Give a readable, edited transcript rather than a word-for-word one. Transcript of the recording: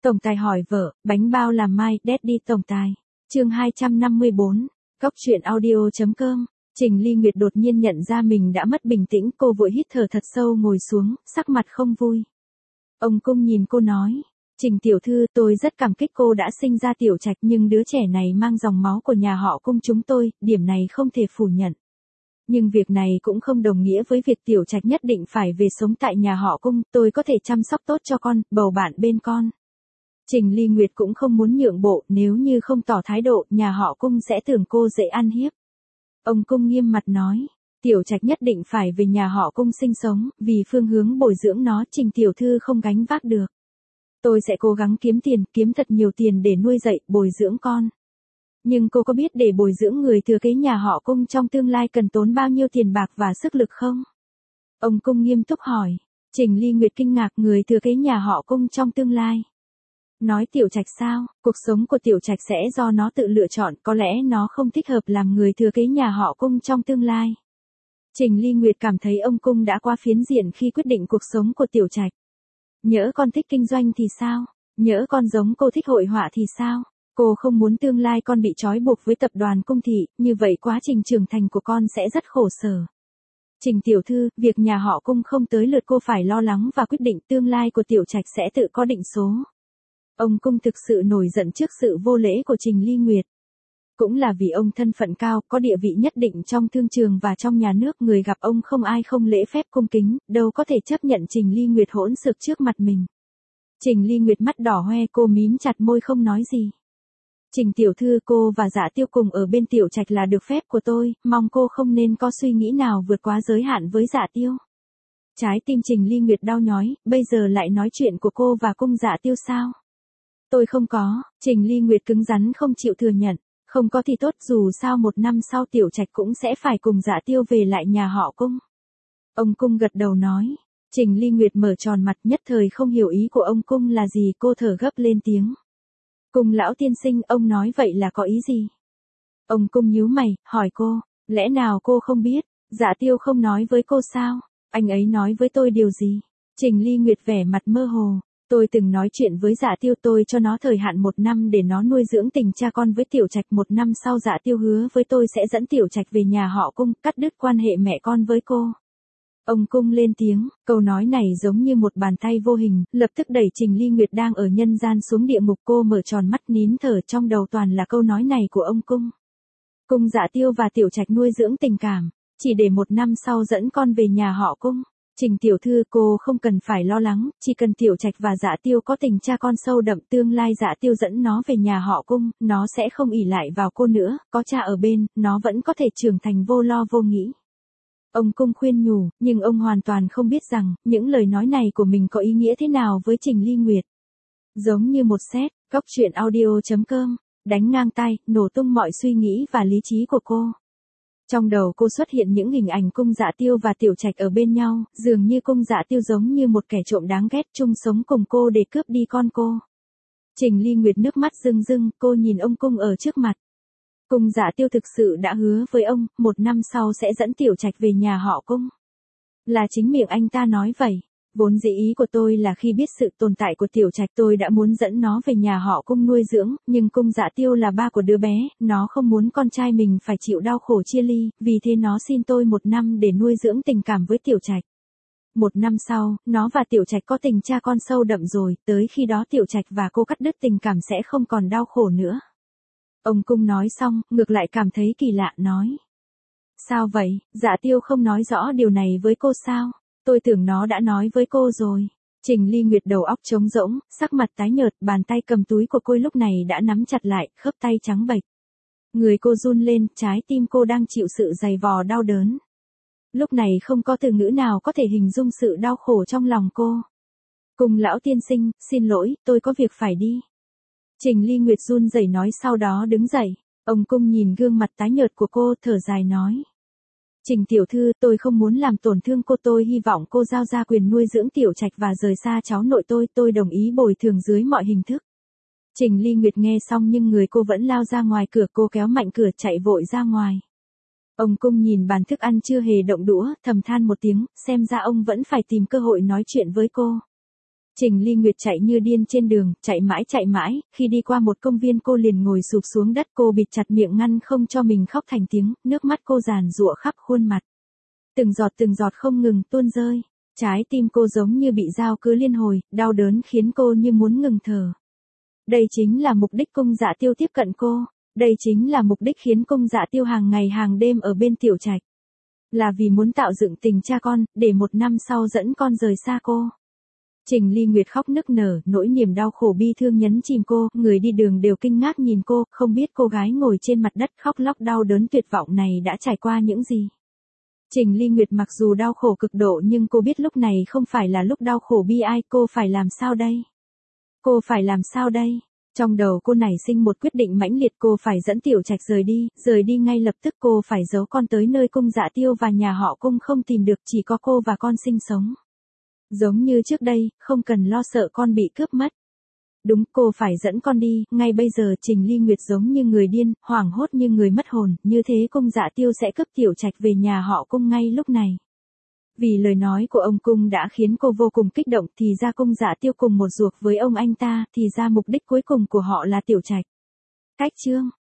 Tổng tài hỏi vợ, bánh bao làm mai, Daddy tổng tài. Chương 254. Cóc truyện audio.com. Trình Ly Nguyệt đột nhiên nhận ra mình đã mất bình tĩnh, cô vội hít thở thật sâu ngồi xuống, sắc mặt không vui. Ông Cung nhìn cô nói, Trình tiểu thư, tôi rất cảm kích cô đã sinh ra Tiểu Trạch, nhưng đứa trẻ này mang dòng máu của nhà họ Cung chúng tôi, điểm này không thể phủ nhận. Nhưng việc này cũng không đồng nghĩa với việc Tiểu Trạch nhất định phải về sống tại nhà họ Cung, tôi có thể chăm sóc tốt cho con, bầu bạn bên con. Trình Ly Nguyệt cũng không muốn nhượng bộ, nếu như không tỏ thái độ, nhà họ Cung sẽ tưởng cô dễ ăn hiếp. Ông Cung nghiêm mặt nói, Tiểu Trạch nhất định phải về nhà họ Cung sinh sống, vì phương hướng bồi dưỡng nó Trình tiểu thư không gánh vác được. Tôi sẽ cố gắng kiếm tiền, kiếm thật nhiều tiền để nuôi dạy, bồi dưỡng con. Nhưng cô có biết để bồi dưỡng người thừa kế nhà họ Cung trong tương lai cần tốn bao nhiêu tiền bạc và sức lực không? Ông Cung nghiêm túc hỏi. Trình Ly Nguyệt kinh ngạc, người thừa kế nhà họ Cung trong tương lai. Nói Tiểu Trạch sao? Cuộc sống của Tiểu Trạch sẽ do nó tự lựa chọn, có lẽ nó không thích hợp làm người thừa kế nhà họ Cung trong tương lai. Trình Ly Nguyệt cảm thấy ông Cung đã quá phiến diện khi quyết định cuộc sống của Tiểu Trạch. Nhỡ con thích kinh doanh thì sao? Nhỡ con giống cô thích hội họa thì sao? Cô không muốn tương lai con bị trói buộc với tập đoàn Cung thị, như vậy quá trình trưởng thành của con sẽ rất khổ sở. Trình tiểu thư, việc nhà họ Cung không tới lượt cô phải lo lắng và quyết định, tương lai của Tiểu Trạch sẽ tự có định số. Ông Cung thực sự nổi giận trước sự vô lễ của Trình Ly Nguyệt. Cũng là vì ông thân phận cao, có địa vị nhất định trong thương trường và trong nhà nước, người gặp ông không ai không lễ phép cung kính, đâu có thể chấp nhận Trình Ly Nguyệt hỗn xược trước mặt mình. Trình Ly Nguyệt mắt đỏ hoe, cô mím chặt môi không nói gì. Trình tiểu thư, cô và Dạ Tiêu cùng ở bên Tiểu Trạch là được phép của tôi, mong cô không nên có suy nghĩ nào vượt quá giới hạn với Dạ Tiêu. Trái tim Trình Ly Nguyệt đau nhói, bây giờ lại nói chuyện của cô và cung Dạ Tiêu sao? Tôi không có, Trình Ly Nguyệt cứng rắn không chịu thừa nhận. Không có thì tốt, dù sao 1 năm sau Tiểu Trạch cũng sẽ phải cùng Dạ Tiêu về lại nhà họ Cung. Ông Cung gật đầu nói. Trình Ly Nguyệt mở tròn mặt, nhất thời không hiểu ý của ông Cung là gì, cô thở gấp lên tiếng. Cung lão tiên sinh, ông nói vậy là có ý gì? Ông Cung nhíu mày, hỏi cô, lẽ nào cô không biết? Dạ Tiêu không nói với cô sao? Anh ấy nói với tôi điều gì? Trình Ly Nguyệt vẻ mặt mơ hồ. Tôi từng nói chuyện với Dạ Tiêu, tôi cho nó thời hạn 1 năm để nó nuôi dưỡng tình cha con với Tiểu Trạch. 1 năm sau Dạ Tiêu hứa với tôi sẽ dẫn Tiểu Trạch về nhà họ Cung, cắt đứt quan hệ mẹ con với cô. Ông Cung lên tiếng, câu nói này giống như một bàn tay vô hình, lập tức đẩy Trình Ly Nguyệt đang ở nhân gian xuống địa ngục. Cô mở tròn mắt nín thở, trong đầu toàn là câu nói này của ông Cung. Cung Dạ Tiêu và Tiểu Trạch nuôi dưỡng tình cảm, chỉ để 1 năm sau dẫn con về nhà họ Cung. Trình tiểu thư, cô không cần phải lo lắng, chỉ cần Tiểu Trạch và Dạ Tiêu có tình cha con sâu đậm, tương lai Dạ Tiêu dẫn nó về nhà họ Cung, nó sẽ không ỷ lại vào cô nữa, có cha ở bên, nó vẫn có thể trưởng thành vô lo vô nghĩ. Ông Cung khuyên nhủ, nhưng ông hoàn toàn không biết rằng, những lời nói này của mình có ý nghĩa thế nào với Trình Ly Nguyệt. Giống như một sét, Cóc truyện audio.com, đánh ngang tai, nổ tung mọi suy nghĩ và lý trí của cô. Trong đầu cô xuất hiện những hình ảnh cung Dạ Tiêu và Tiểu Trạch ở bên nhau, dường như cung Dạ Tiêu giống như một kẻ trộm đáng ghét chung sống cùng cô để cướp đi con cô. Trình Ly Nguyệt nước mắt rưng rưng, cô nhìn ông Cung ở trước mặt. Cung Dạ Tiêu thực sự đã hứa với ông, 1 năm sau sẽ dẫn Tiểu Trạch về nhà họ Cung. Là chính miệng anh ta nói vậy. Vốn dĩ ý của tôi là khi biết sự tồn tại của Tiểu Trạch tôi đã muốn dẫn nó về nhà họ Cung nuôi dưỡng, nhưng cung Dạ Tiêu là ba của đứa bé, nó không muốn con trai mình phải chịu đau khổ chia ly, vì thế nó xin tôi 1 năm để nuôi dưỡng tình cảm với Tiểu Trạch. 1 năm sau, nó và Tiểu Trạch có tình cha con sâu đậm rồi, tới khi đó Tiểu Trạch và cô cắt đứt tình cảm sẽ không còn đau khổ nữa. Ông Cung nói xong, ngược lại cảm thấy kỳ lạ, nói. Sao vậy, Dạ Tiêu không nói rõ điều này với cô sao? Tôi tưởng nó đã nói với cô rồi. Trình Ly Nguyệt đầu óc trống rỗng, sắc mặt tái nhợt, bàn tay cầm túi của cô lúc này đã nắm chặt lại, khớp tay trắng bệch. Người cô run lên, trái tim cô đang chịu sự dày vò đau đớn. Lúc này không có từ ngữ nào có thể hình dung sự đau khổ trong lòng cô. Cung lão tiên sinh, xin lỗi, tôi có việc phải đi. Trình Ly Nguyệt run rẩy nói, sau đó đứng dậy. Ông Cung nhìn gương mặt tái nhợt của cô, thở dài nói. Trình tiểu thư, tôi không muốn làm tổn thương cô, tôi hy vọng cô giao ra quyền nuôi dưỡng Tiểu Trạch và rời xa cháu nội tôi đồng ý bồi thường dưới mọi hình thức. Trình Ly Nguyệt nghe xong nhưng người cô vẫn lao ra ngoài cửa, cô kéo mạnh cửa chạy vội ra ngoài. Ông Cung nhìn bàn thức ăn chưa hề động đũa, thầm than một tiếng, xem ra ông vẫn phải tìm cơ hội nói chuyện với cô. Trình Ly Nguyệt chạy như điên trên đường, chạy mãi, khi đi qua một công viên cô liền ngồi sụp xuống đất, cô bịt chặt miệng ngăn không cho mình khóc thành tiếng, nước mắt cô giàn giụa khắp khuôn mặt. Từng giọt không ngừng tuôn rơi, trái tim cô giống như bị dao cứa liên hồi, đau đớn khiến cô như muốn ngừng thở. Đây chính là mục đích Cung Dạ Tiêu tiếp cận cô, đây chính là mục đích khiến Cung Dạ Tiêu hàng ngày hàng đêm ở bên Tiểu Trạch. Là vì muốn tạo dựng tình cha con, để 1 năm sau dẫn con rời xa cô. Trình Ly Nguyệt khóc nức nở, nỗi niềm đau khổ bi thương nhấn chìm cô, người đi đường đều kinh ngạc nhìn cô, không biết cô gái ngồi trên mặt đất khóc lóc đau đớn tuyệt vọng này đã trải qua những gì. Trình Ly Nguyệt mặc dù đau khổ cực độ nhưng cô biết lúc này không phải là lúc đau khổ bi ai, cô phải làm sao đây? Cô phải làm sao đây? Trong đầu cô nảy sinh một quyết định mãnh liệt, cô phải dẫn Tiểu Trạch rời đi ngay lập tức, cô phải giấu con tới nơi Cung Dạ Tiêu và nhà họ Cung không tìm được, chỉ có cô và con sinh sống. Giống như trước đây, không cần lo sợ con bị cướp mất. Đúng, cô phải dẫn con đi, ngay bây giờ. Trình Ly Nguyệt giống như người điên, hoảng hốt như người mất hồn, như thế Cung Dạ Tiêu sẽ cướp Tiểu Trạch về nhà họ Cung ngay lúc này. Vì lời nói của ông Cung đã khiến cô vô cùng kích động, thì ra Cung Dạ Tiêu cùng một ruột với ông anh ta, thì ra mục đích cuối cùng của họ là Tiểu Trạch. Cách chương